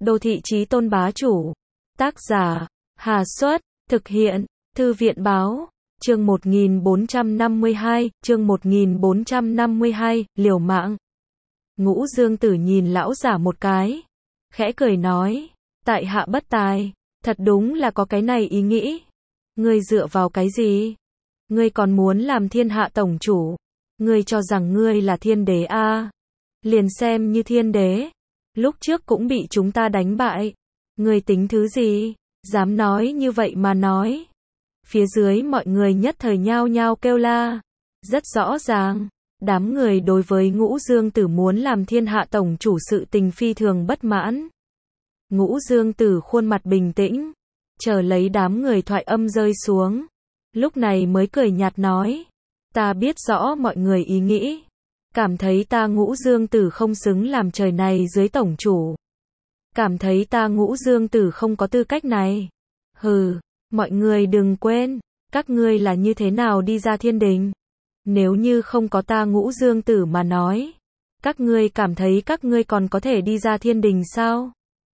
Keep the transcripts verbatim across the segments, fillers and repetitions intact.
Đô thị chí tôn bá chủ. Tác giả, Hà Xuất, thực hiện, Thư viện báo, chương một nghìn bốn trăm năm mươi hai, chương một nghìn bốn trăm năm mươi hai, liều mạng. Ngũ Dương Tử nhìn lão giả một cái, khẽ cười nói, tại hạ bất tài, thật đúng là có cái này ý nghĩ. Ngươi dựa vào cái gì? Ngươi còn muốn làm thiên hạ tổng chủ? Ngươi cho rằng ngươi là thiên đế a? À? Liền xem như thiên đế, lúc trước cũng bị chúng ta đánh bại. Ngươi tính thứ gì? Dám nói như vậy mà nói. Phía dưới mọi người nhất thời nhao nhao kêu la. Rất rõ ràng, đám người đối với Ngũ Dương Tử muốn làm thiên hạ tổng chủ sự tình phi thường bất mãn. Ngũ Dương Tử khuôn mặt bình tĩnh, chờ lấy đám người thoại âm rơi xuống. Lúc này mới cười nhạt nói, ta biết rõ mọi người ý nghĩ, cảm thấy ta Ngũ Dương Tử không xứng làm trời này dưới tổng chủ. Cảm thấy ta Ngũ Dương Tử không có tư cách này. Hừ, mọi người đừng quên, các ngươi là như thế nào đi ra thiên đình. Nếu như không có ta Ngũ Dương Tử mà nói, các ngươi cảm thấy các ngươi còn có thể đi ra thiên đình sao?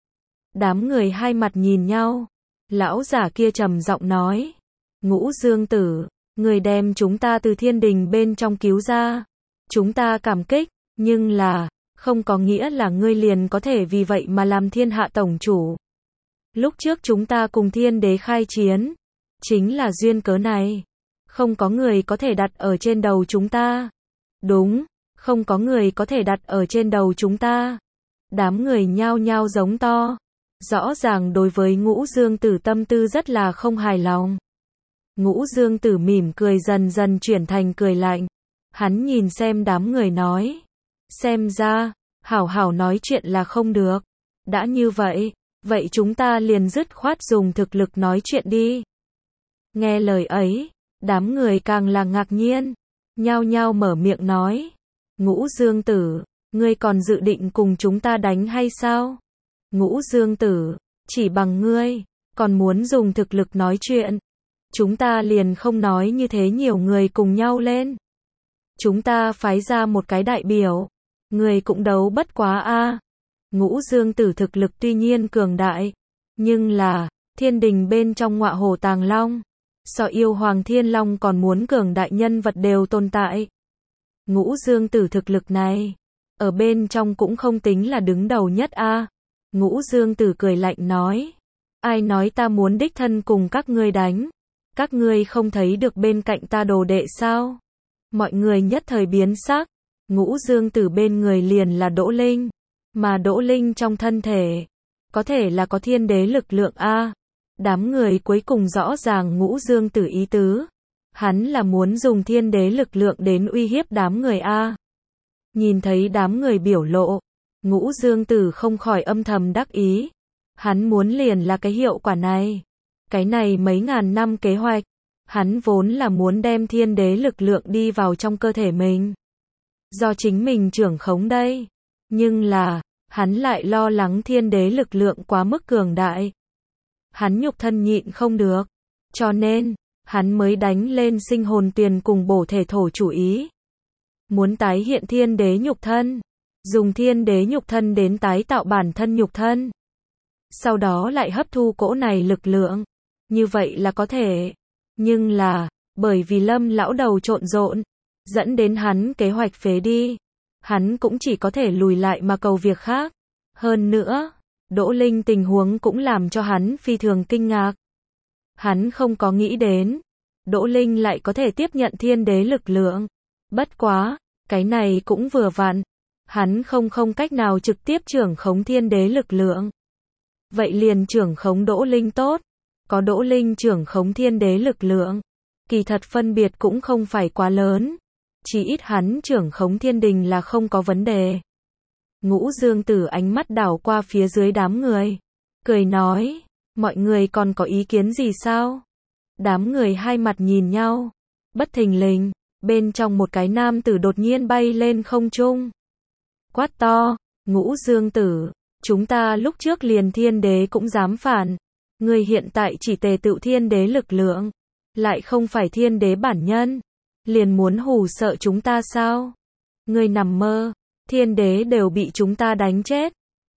Đám người hai mặt nhìn nhau. Lão giả kia trầm giọng nói, Ngũ Dương Tử, người đem chúng ta từ thiên đình bên trong cứu ra. Chúng ta cảm kích, nhưng là, không có nghĩa là ngươi liền có thể vì vậy mà làm thiên hạ tổng chủ. Lúc trước chúng ta cùng thiên đế khai chiến, chính là duyên cớ này. Không có người có thể đặt ở trên đầu chúng ta. Đúng, không có người có thể đặt ở trên đầu chúng ta. Đám người nhao nhao giống to. Rõ ràng đối với Ngũ Dương Tử tâm tư rất là không hài lòng. Ngũ Dương Tử mỉm cười dần dần chuyển thành cười lạnh. Hắn nhìn xem đám người nói, xem ra, hảo hảo nói chuyện là không được. Đã như vậy, vậy chúng ta liền dứt khoát dùng thực lực nói chuyện đi. Nghe lời ấy, đám người càng là ngạc nhiên, nhao nhao mở miệng nói, Ngũ Dương Tử, ngươi còn dự định cùng chúng ta đánh hay sao? Ngũ Dương Tử, chỉ bằng ngươi, còn muốn dùng thực lực nói chuyện. Chúng ta liền không nói như thế nhiều người cùng nhau lên. Chúng ta phái ra một cái đại biểu. Người cũng đấu bất quá a. À. Ngũ Dương Tử thực lực tuy nhiên cường đại, nhưng là, thiên đình bên trong ngọa hổ tàng long, so yêu hoàng thiên long còn muốn cường đại nhân vật đều tồn tại. Ngũ Dương Tử thực lực này, ở bên trong cũng không tính là đứng đầu nhất a. À. Ngũ Dương Tử cười lạnh nói, ai nói ta muốn đích thân cùng các ngươi đánh? Các ngươi không thấy được bên cạnh ta đồ đệ sao? Mọi người nhất thời biến sắc. Ngũ Dương Tử bên người liền là Đỗ Linh, mà Đỗ Linh trong thân thể, có thể là có thiên đế lực lượng a. Đám người cuối cùng rõ ràng Ngũ Dương Tử ý tứ. Hắn là muốn dùng thiên đế lực lượng đến uy hiếp đám người a. Nhìn thấy đám người biểu lộ, Ngũ Dương Tử không khỏi âm thầm đắc ý. Hắn muốn liền là cái hiệu quả này. Cái này mấy ngàn năm kế hoạch, hắn vốn là muốn đem thiên đế lực lượng đi vào trong cơ thể mình. Do chính mình trưởng khống đây. Nhưng là, hắn lại lo lắng thiên đế lực lượng quá mức cường đại. Hắn nhục thân nhịn không được. Cho nên, hắn mới đánh lên sinh hồn tuyền cùng bổ thể thổ chủ ý. Muốn tái hiện thiên đế nhục thân. Dùng thiên đế nhục thân đến tái tạo bản thân nhục thân. Sau đó lại hấp thu cỗ này lực lượng. Như vậy là có thể. Nhưng là, bởi vì Lâm lão đầu trộn rộn, dẫn đến hắn kế hoạch phế đi. Hắn cũng chỉ có thể lùi lại mà cầu việc khác. Hơn nữa, Đỗ Linh tình huống cũng làm cho hắn phi thường kinh ngạc. Hắn không có nghĩ đến, Đỗ Linh lại có thể tiếp nhận thiên đế lực lượng. Bất quá, cái này cũng vừa vặn. Hắn không không cách nào trực tiếp trưởng khống thiên đế lực lượng. Vậy liền trưởng khống Đỗ Linh tốt. Có Đỗ Linh trưởng khống thiên đế lực lượng, kỳ thật phân biệt cũng không phải quá lớn. Chỉ ít hắn trưởng khống thiên đình là không có vấn đề. Ngũ Dương Tử ánh mắt đảo qua phía dưới đám người, cười nói, mọi người còn có ý kiến gì sao? Đám người hai mặt nhìn nhau, bất thình lình, bên trong một cái nam tử đột nhiên bay lên không trung. Quát to, Ngũ Dương Tử, chúng ta lúc trước liền thiên đế cũng dám phản. Người hiện tại chỉ tề tựu thiên đế lực lượng, lại không phải thiên đế bản nhân, liền muốn hù sợ chúng ta sao? Người nằm mơ, thiên đế đều bị chúng ta đánh chết,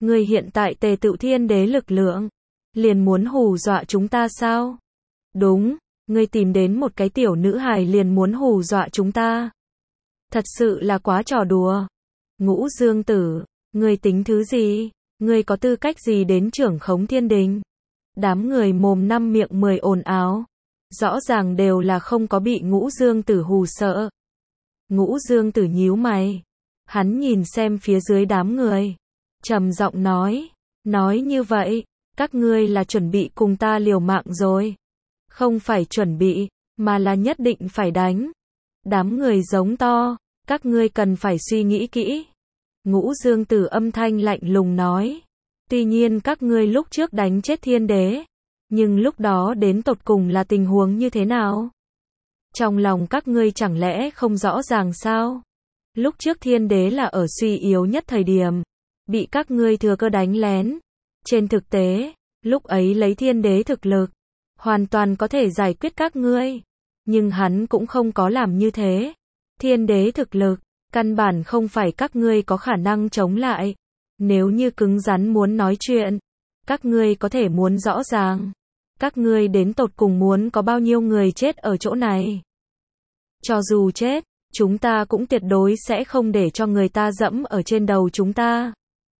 Ngươi hiện tại tề tựu thiên đế lực lượng, liền muốn hù dọa chúng ta sao? Đúng, ngươi tìm đến một cái tiểu nữ hài liền muốn hù dọa chúng ta. Thật sự là quá trò đùa. Ngũ Dương Tử, ngươi tính thứ gì? Ngươi có tư cách gì đến trưởng khống thiên đình? Đám người mồm năm miệng mười ồn ào. Rõ ràng đều là không có bị Ngũ Dương Tử hù sợ. Ngũ Dương Tử nhíu mày. Hắn nhìn xem phía dưới đám người. Trầm giọng nói. Nói như vậy, các ngươi là chuẩn bị cùng ta liều mạng rồi. Không phải chuẩn bị, mà là nhất định phải đánh. Đám người giống to. Các ngươi cần phải suy nghĩ kỹ. Ngũ Dương Tử âm thanh lạnh lùng nói. Tuy nhiên các ngươi lúc trước đánh chết thiên đế. Nhưng lúc đó đến tột cùng là tình huống như thế nào? Trong lòng các ngươi chẳng lẽ không rõ ràng sao? Lúc trước thiên đế là ở suy yếu nhất thời điểm. Bị các ngươi thừa cơ đánh lén. Trên thực tế, lúc ấy lấy thiên đế thực lực. Hoàn toàn có thể giải quyết các ngươi. Nhưng hắn cũng không có làm như thế. Thiên đế thực lực, căn bản không phải các ngươi có khả năng chống lại. Nếu như cứng rắn muốn nói chuyện, các ngươi có thể muốn rõ ràng. Các ngươi đến tột cùng muốn có bao nhiêu người chết ở chỗ này. Cho dù chết, chúng ta cũng tuyệt đối sẽ không để cho người ta dẫm ở trên đầu chúng ta.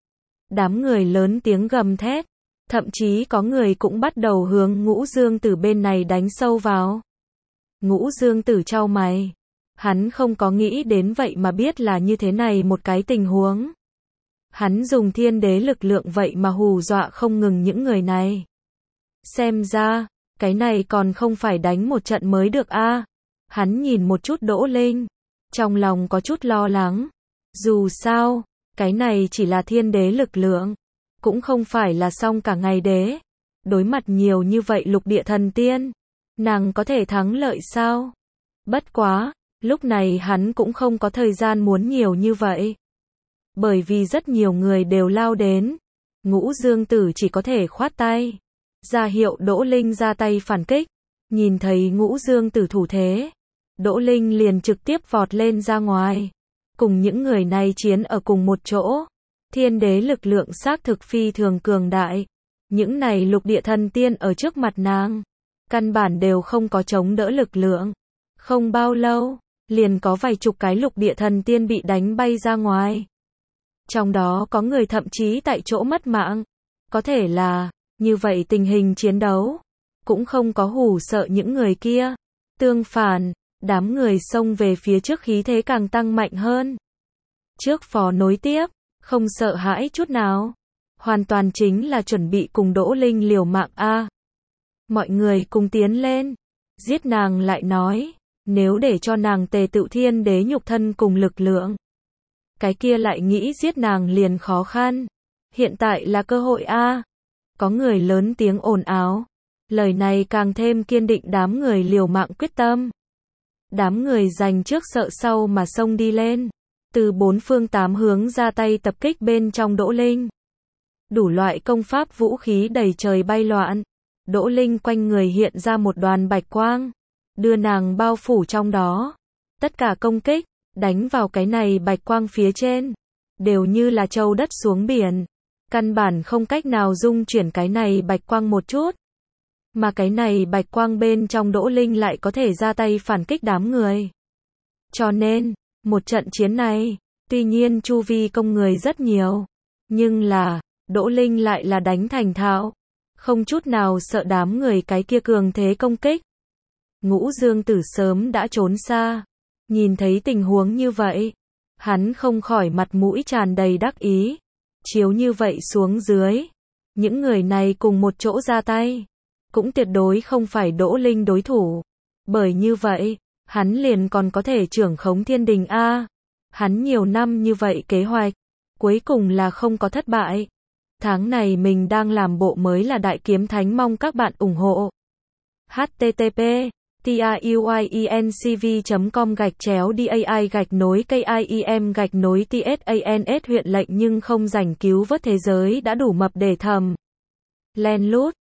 Đám người lớn tiếng gầm thét. Thậm chí có người cũng bắt đầu hướng Ngũ Dương Tử bên này đánh sâu vào. Ngũ Dương Tử chau mày. Hắn không có nghĩ đến vậy mà biết là như thế này một cái tình huống. Hắn dùng thiên đế lực lượng vậy mà hù dọa không ngừng những người này. Xem ra, cái này còn không phải đánh một trận mới được a. À? Hắn nhìn một chút Đỗ Linh, trong lòng có chút lo lắng. Dù sao, cái này chỉ là thiên đế lực lượng, cũng không phải là xong cả ngày đế. Đối mặt nhiều như vậy lục địa thần tiên, nàng có thể thắng lợi sao? Bất quá, lúc này hắn cũng không có thời gian muốn nhiều như vậy. Bởi vì rất nhiều người đều lao đến. Ngũ Dương Tử chỉ có thể khoát tay. Ra hiệu Đỗ Linh ra tay phản kích. Nhìn thấy Ngũ Dương Tử thủ thế. Đỗ Linh liền trực tiếp vọt lên ra ngoài. Cùng những người này chiến ở cùng một chỗ. Thiên đế lực lượng xác thực phi thường cường đại. Những này lục địa thần tiên ở trước mặt nàng. Căn bản đều không có chống đỡ lực lượng. Không bao lâu, liền có vài chục cái lục địa thần tiên bị đánh bay ra ngoài. Trong đó có người thậm chí tại chỗ mất mạng. Có thể là, như vậy tình hình chiến đấu, cũng không có hù sợ những người kia. Tương phản, đám người xông về phía trước khí thế càng tăng mạnh hơn. Trước phò nối tiếp, không sợ hãi chút nào. Hoàn toàn chính là chuẩn bị cùng Đỗ Linh liều mạng a. Mọi người cùng tiến lên. Giết nàng lại nói, nếu để cho nàng tề tựu thiên đế nhục thân cùng lực lượng. Cái kia lại nghĩ giết nàng liền khó khăn. Hiện tại là cơ hội a. Có người lớn tiếng ồn ào. Lời này càng thêm kiên định đám người liều mạng quyết tâm. Đám người giành trước sợ sau mà xông đi lên. Từ bốn phương tám hướng ra tay tập kích bên trong Đỗ Linh. Đủ loại công pháp vũ khí đầy trời bay loạn. Đỗ Linh quanh người hiện ra một đoàn bạch quang. Đưa nàng bao phủ trong đó. Tất cả công kích, đánh vào cái này bạch quang phía trên. Đều như là châu đất xuống biển. Căn bản không cách nào dung chuyển cái này bạch quang một chút. Mà cái này bạch quang bên trong Đỗ Linh lại có thể ra tay phản kích đám người. Cho nên, một trận chiến này, tuy nhiên chu vi công người rất nhiều. Nhưng là, Đỗ Linh lại là đánh thành thạo. Không chút nào sợ đám người cái kia cường thế công kích. Ngũ Dương Tử sớm đã trốn xa. Nhìn thấy tình huống như vậy, hắn không khỏi mặt mũi tràn đầy đắc ý. Chiếu như vậy xuống dưới, những người này cùng một chỗ ra tay, cũng tuyệt đối không phải Đỗ Linh đối thủ. Bởi như vậy, hắn liền còn có thể trưởng khống thiên đình a. Hắn nhiều năm như vậy kế hoạch, cuối cùng là không có thất bại. Tháng này mình đang làm bộ mới là Đại Kiếm Thánh, mong các bạn ủng hộ. h t t p tuyencv chấm com gạch chéo dai gạch nối kim gạch nối tsans huyện lệnh nhưng không rảnh cứu vớt thế giới đã đủ mập để thầm. Len lút